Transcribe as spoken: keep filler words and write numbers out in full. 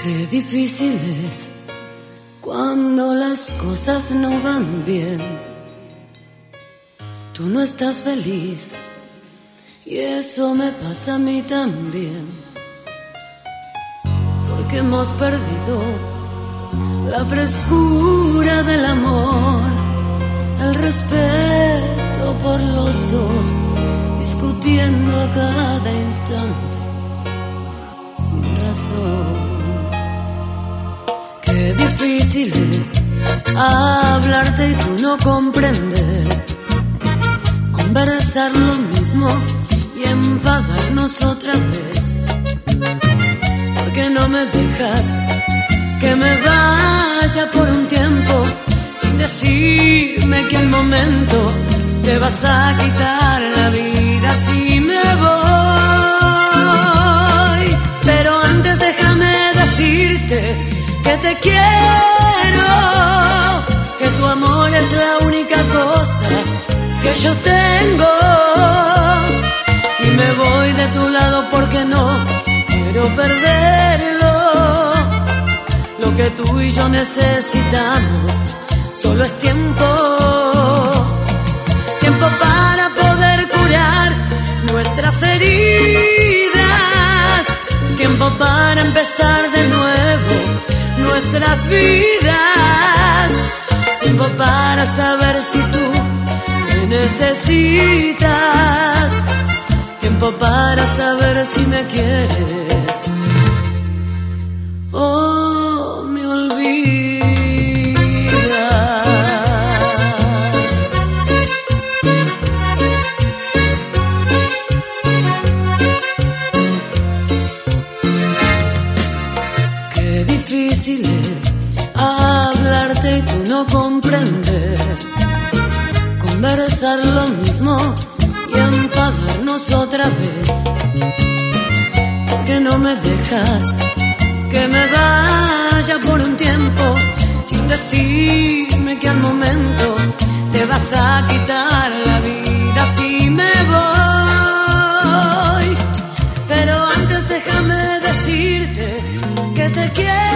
Qué difícil es cuando las cosas no van bien. Tú no estás feliz y eso me pasa a mí también, porque hemos perdido la frescura del amor, el respeto por los dos, discutiendo a cada instante sin razón. Qué difícil es hablarte y tú no comprender, conversar lo mismo y enfadarnos otra vez. ¿Por qué no me dejas que me vaya por un tiempo sin decirme que al momento te vas a quitar la vida si me voy? Pero antes déjame decirte que te quiero, que tu amor es la única cosa que yo tengo, y me voy de tu lado porque no quiero perderlo. Lo que tú y yo necesitamos solo es tiempo, tiempo para poder curar nuestras heridas, tiempo para empezar de nuevo nuestras vidas, tiempo para saber si tú me necesitas, tiempo para saber si me quieres o me olvidas. Qué difícil es hablarte y tú no comprender, conversar lo mismo y enfadarnos otra vez. ¿Por qué no me dejas que me vaya por un tiempo sin decirme que al momento te vas a quitar la vida si me voy? Pero antes déjame decirte que te quiero,